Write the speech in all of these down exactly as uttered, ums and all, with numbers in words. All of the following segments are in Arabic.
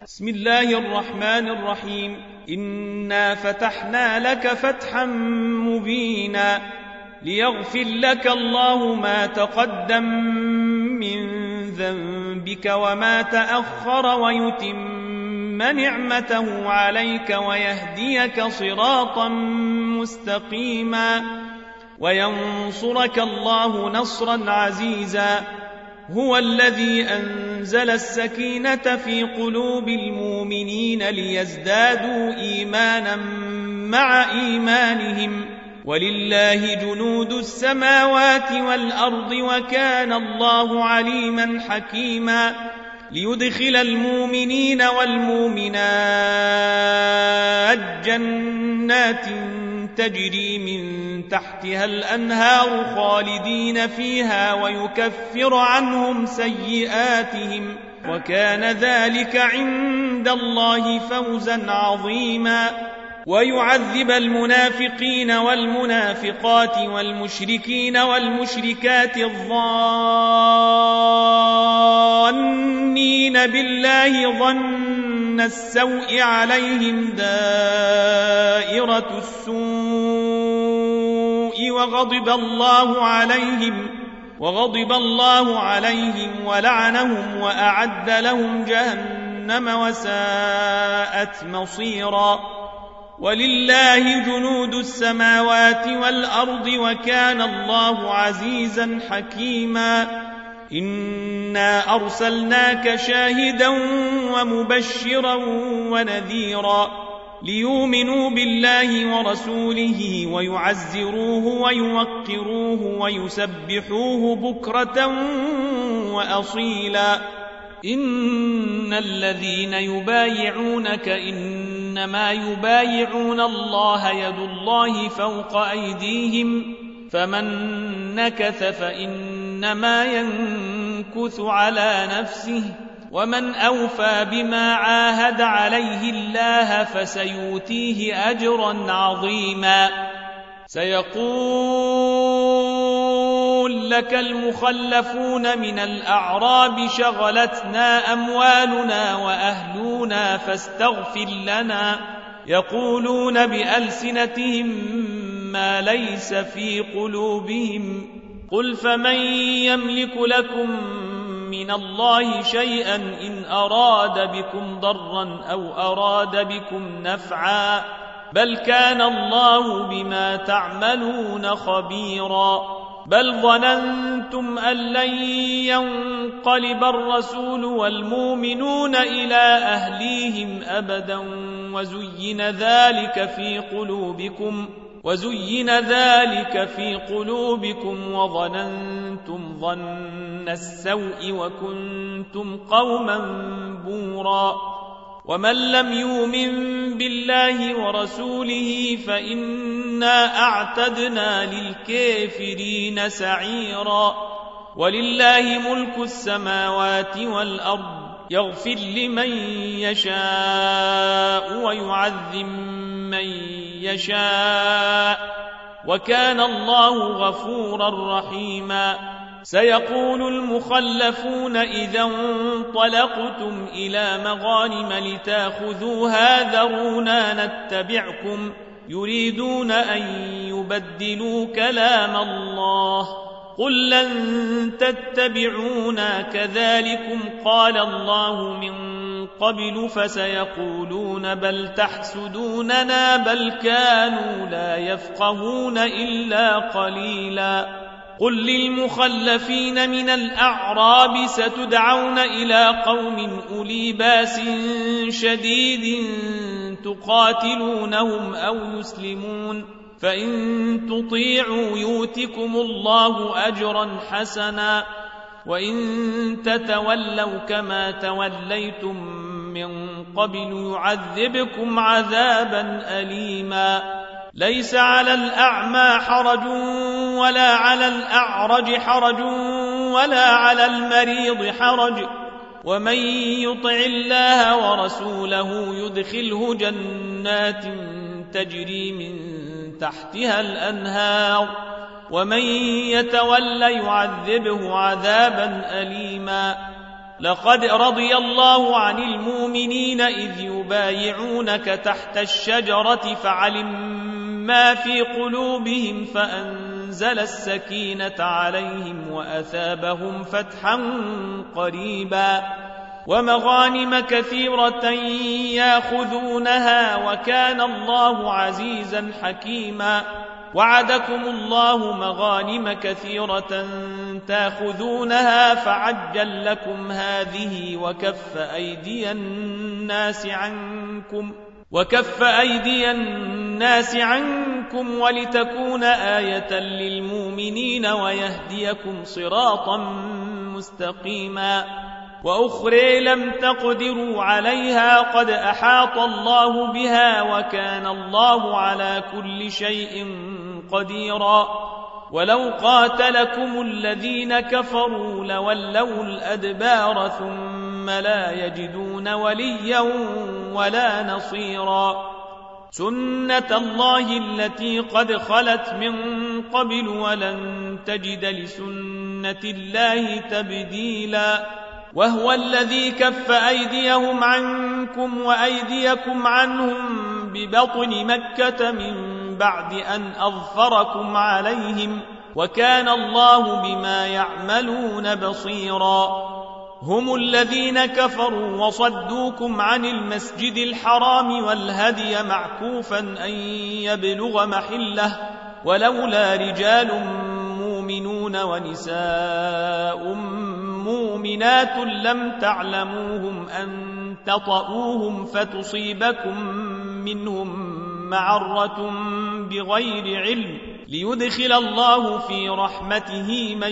بسم الله الرحمن الرحيم. إنا فتحنا لك فتحا مبينا ليغفر لك الله ما تقدم من ذنبك وما تأخر ويتم نعمته عليك ويهديك صراطا مستقيما وينصرك الله نصرا عزيزا. هو الذي أنزل السكينة في قلوب المؤمنين ليزدادوا إيمانا مع إيمانهم ولله جنود السماوات والأرض وكان الله عليما حكيما. ليدخل المؤمنين والمؤمنات جنات تجري من تحتها الأنهار خالدين فيها ويكفر عنهم سيئاتهم وكان ذلك عند الله فوزا عظيما. ويعذب المنافقين والمنافقات والمشركين والمشركات الظانين بالله ظن السوء عليهم دائرة السوء وغضب الله عليهم وغضب الله عليهم ولعنهم وأعد لهم جهنم وساءت مصيرا. ولله جنود السماوات والأرض وكان الله عزيزا حكيما. إنا أرسلناك شاهدا ومبشرا ونذيرا ليؤمنوا بالله ورسوله ويعزروه ويوقروه ويسبحوه بكرة وأصيلا. إن الذين يبايعونك إنما يبايعون الله يد الله فوق أيديهم فمن نكث فإنما ينكث على نفسه ومن أوفى بما عاهد عليه الله فسيؤتيه أجرا عظيما. سيقول لك المخلفون من الأعراب شغلتنا أموالنا وأهلنا فاستغفر لنا يقولون بألسنتهم ما ليس في قلوبهم قل فمن يملك لكم من الله شيئا إن أراد بكم ضرا أو أراد بكم نفعا بل كان الله بما تعملون خبيرا. بل ظننتم أن لن ينقلب الرسول والمؤمنون إلى أهليهم أبدا وزين ذلك في قلوبكم وزين ذلك في قلوبكم وظننتم ظن السوء وكنتم قوما بورا. ومن لم يؤمن بالله ورسوله فإنا أعتدنا للكافرين سعيرا. ولله ملك السماوات والأرض يغفر لمن يشاء ويعذب من يشاء وكان الله غفورا رحيما. سيقول المخلفون إذا انطلقتم إلى مغانم لتاخذوها ذرونا نتبعكم يريدون أن يبدلوا كلام الله قل لن تتبعونا كذلكم قال الله من قبل فسيقولون بل تحسدوننا بل كانوا لا يفقهون إلا قليلا. قل للمخلفين من الأعراب ستدعون إلى قوم أولي باس شديد تقاتلونهم أو يسلمون فإن تطيعوا يؤتكم الله أجرا حسنا وإن تتولوا كما توليتم من قبل يعذبكم عذابا أليما. ليس على الأعمى حرج ولا على الأعرج حرج ولا على المريض حرج ومن يطع الله ورسوله يدخله جنات تجري من تحتها الأنهار ومن يتول يعذبه عذابا أليما. لقد رضي الله عن المؤمنين إذ يبايعونك تحت الشجرة فعلم ما في قلوبهم فأنزل السكينة عليهم وأثابهم فتحا قريبا ومغانم كثيرة ياخذونها وكان الله عزيزا حكيما وعدكم الله مغانم كثيرة تاخذونها فعجل لكم هذه وكف أيدي الناس عنكم وكف أيدي الناس عنكم ولتكون آية للمؤمنين ويهديكم صراطا مستقيما وأخرى لم تقدروا عليها قد أحاط الله بها وكان الله على كل شيء قديرا ولو قاتلكم الذين كفروا لولوا الأدبار ثم لا يجدون وليا ولا نصيرا سنة الله التي قد خلت من قبل ولن تجد لسنة الله تبديلا وهو الذي كف أيديهم عنكم وأيديكم عنهم ببطن مكة من بعد أن أظفركم عليهم وكان الله بما يعملون بصيرا هم الذين كفروا وصدوكم عن المسجد الحرام والهدي معكوفا أن يبلغ محله ولولا رجال مؤمنون ونساء مؤمنات لم تعلموهم أن تطؤوهم فتصيبكم منهم معرة بغير علم ليدخل الله في رحمته من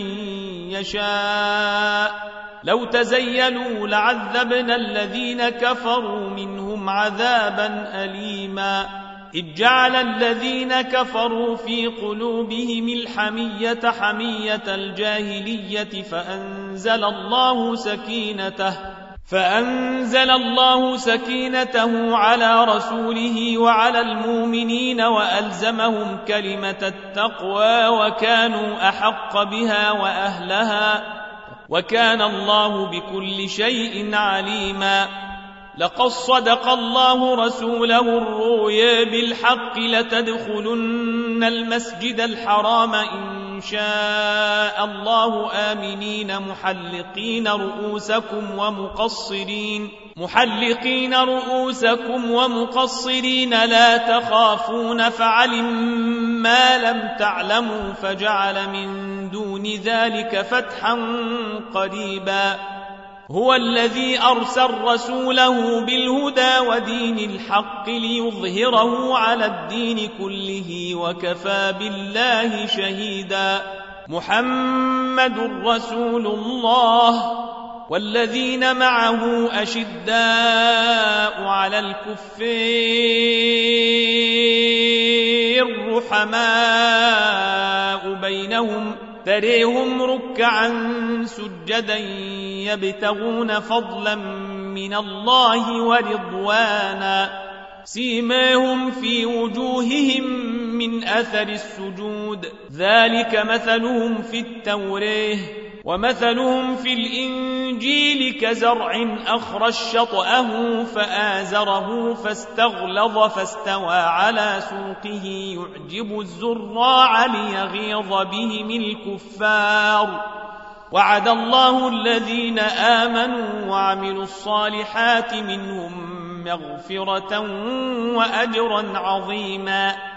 يشاء لو تزيلوا لعذبنا الذين كفروا منهم عذابا أليما إذ جعل الذين كفروا في قلوبهم الحمية حمية الجاهلية فأنزل الله سكينته فأنزل الله سكينته على رسوله وعلى المؤمنين وألزمهم كلمة التقوى وكانوا أحق بها وأهلها وكان الله بكل شيء عليما لقد صدق الله رسوله الرؤيا بالحق لتدخلن المسجد الحرام إن شاء الله آمنين محلقين رؤوسكم ومقصرين محلقين رؤوسكم ومقصرين لا تخافون فعلم ما لم تعلموا فجعل من دون ذلك فتحا قريبا هو الذي أرسل رسوله بالهدى ودين الحق ليظهره على الدين كله وكفى بالله شهيدا محمد رسول الله والذين معه أشداء على الكفار رحماء بينهم تريهم ركعا سجدا يبتغون فضلا من الله ورضوانا سيماهم في وجوههم من أثر السجود ذلك مثلهم في التوراة ومثلهم في الإنجيل كزرع أخرج شطأه فآزره فاستغلظ فاستوى على سوقه يعجب الزراع ليغيظ بهم الكفار وعد الله الذين آمنوا وعملوا الصالحات منهم مغفرة وأجرا عظيما